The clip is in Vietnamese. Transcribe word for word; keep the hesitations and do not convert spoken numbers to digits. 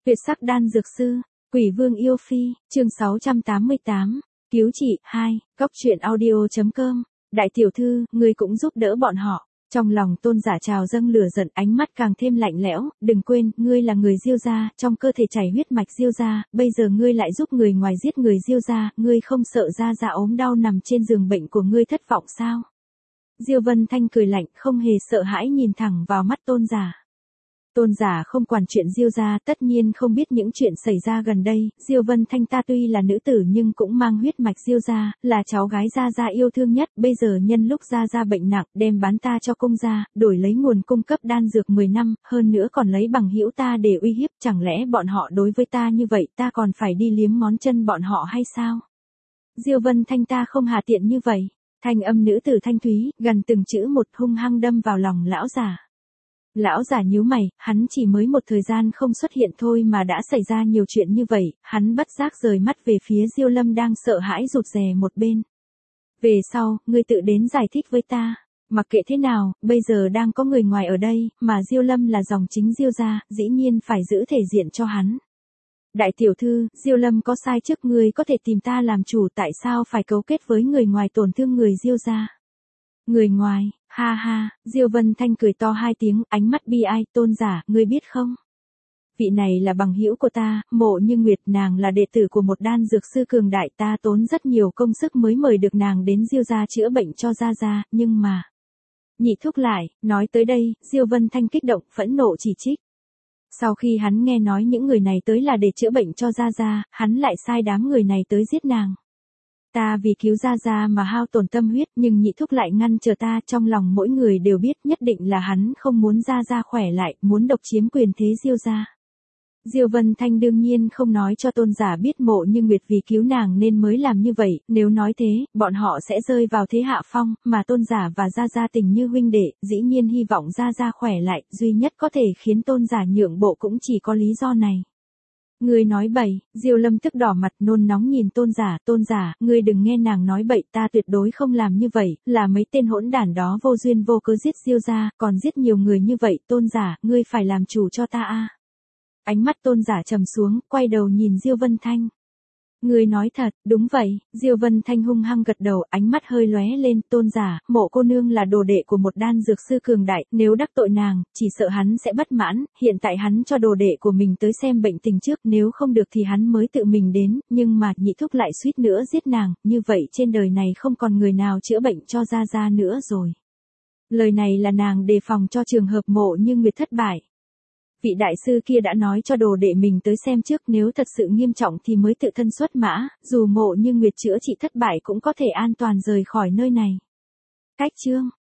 Tuyệt sắc đan dược sư, Quỷ Vương yêu phi, chương sáu trăm tám mươi tám, cứu chị, hai, góc truyện audio.com, đại tiểu thư, ngươi cũng giúp đỡ bọn họ. Trong lòng Tôn Giả trào dâng lửa giận, ánh mắt càng thêm lạnh lẽo, đừng quên, ngươi là người Diêu gia, trong cơ thể chảy huyết mạch Diêu gia, bây giờ ngươi lại giúp người ngoài giết người Diêu gia, ngươi không sợ gia gia ốm đau nằm trên giường bệnh của ngươi thất vọng sao? Diêu Vân Thanh cười lạnh, không hề sợ hãi nhìn thẳng vào mắt Tôn Giả. Tôn Giả không quản chuyện Diêu gia, tất nhiên không biết những chuyện xảy ra gần đây, Diêu Vân Thanh ta tuy là nữ tử nhưng cũng mang huyết mạch Diêu gia, là cháu gái gia gia yêu thương nhất, bây giờ nhân lúc gia gia bệnh nặng, đem bán ta cho công gia, đổi lấy nguồn cung cấp đan dược mười năm, hơn nữa còn lấy bằng hữu ta để uy hiếp, chẳng lẽ bọn họ đối với ta như vậy, ta còn phải đi liếm ngón chân bọn họ hay sao? Diêu Vân Thanh ta không hà tiện như vậy. Thanh âm nữ tử thanh thúy, gần từng chữ một hung hăng đâm vào lòng lão giả. Lão giả nhíu mày, hắn chỉ mới một thời gian không xuất hiện thôi mà đã xảy ra nhiều chuyện như vậy, hắn bất giác rời mắt về phía Diêu Lâm đang sợ hãi rụt rè một bên. Về sau, ngươi tự đến giải thích với ta. Mặc kệ thế nào, bây giờ đang có người ngoài ở đây, mà Diêu Lâm là dòng chính Diêu gia, dĩ nhiên phải giữ thể diện cho hắn. Đại tiểu thư, Diêu Lâm có sai trước ngươi có thể tìm ta làm chủ, tại sao phải cấu kết với người ngoài tổn thương người Diêu gia? Người ngoài, ha ha, Diêu Vân Thanh cười to hai tiếng, ánh mắt bi ai, Tôn Giả, ngươi biết không? Vị này là bằng hữu của ta, Mộ Như Nguyệt, nàng là đệ tử của một đan dược sư cường đại, ta tốn rất nhiều công sức mới mời được nàng đến Diêu gia chữa bệnh cho gia gia, nhưng mà... Nhị thúc lại, nói tới đây, Diêu Vân Thanh kích động, phẫn nộ chỉ trích. Sau khi hắn nghe nói những người này tới là để chữa bệnh cho gia gia, hắn lại sai đám người này tới giết nàng. Ta vì cứu gia gia mà hao tổn tâm huyết, nhưng nhị thúc lại ngăn trở ta, trong lòng mỗi người đều biết nhất định là hắn không muốn gia gia khỏe lại, muốn độc chiếm quyền thế Diêu gia. Diêu Vân Thanh đương nhiên không nói cho Tôn Giả biết Mộ Như Nguyệt vì cứu nàng nên mới làm như vậy, nếu nói thế, bọn họ sẽ rơi vào thế hạ phong, mà Tôn Giả và gia gia tình như huynh đệ, dĩ nhiên hy vọng gia gia khỏe lại, duy nhất có thể khiến Tôn Giả nhượng bộ cũng chỉ có lý do này. Ngươi nói bậy, Diêu Lâm tức đỏ mặt nôn nóng nhìn Tôn Giả, Tôn Giả, ngươi đừng nghe nàng nói bậy, ta tuyệt đối không làm như vậy, là mấy tên hỗn đản đó vô duyên vô cớ giết Diêu gia, còn giết nhiều người như vậy, Tôn Giả, ngươi phải làm chủ cho ta a. Ánh mắt Tôn Giả trầm xuống, quay đầu nhìn Diêu Vân Thanh. Ngươi nói thật, đúng vậy, Diêu Vân Thanh hung hăng gật đầu, ánh mắt hơi lóe lên, Tôn Giả, Mộ cô nương là đồ đệ của một đan dược sư cường đại, nếu đắc tội nàng, chỉ sợ hắn sẽ bất mãn, hiện tại hắn cho đồ đệ của mình tới xem bệnh tình trước, nếu không được thì hắn mới tự mình đến, nhưng mà nhị thúc lại suýt nữa giết nàng, như vậy trên đời này không còn người nào chữa bệnh cho gia gia nữa rồi. Lời này là nàng đề phòng cho trường hợp Mộ Như Nguyệt thất bại. Vị đại sư kia đã nói cho đồ đệ mình tới xem trước, nếu thật sự nghiêm trọng thì mới tự thân xuất mã, dù Mộ Như Nguyệt chữa trị thất bại cũng có thể an toàn rời khỏi nơi này. Cách chương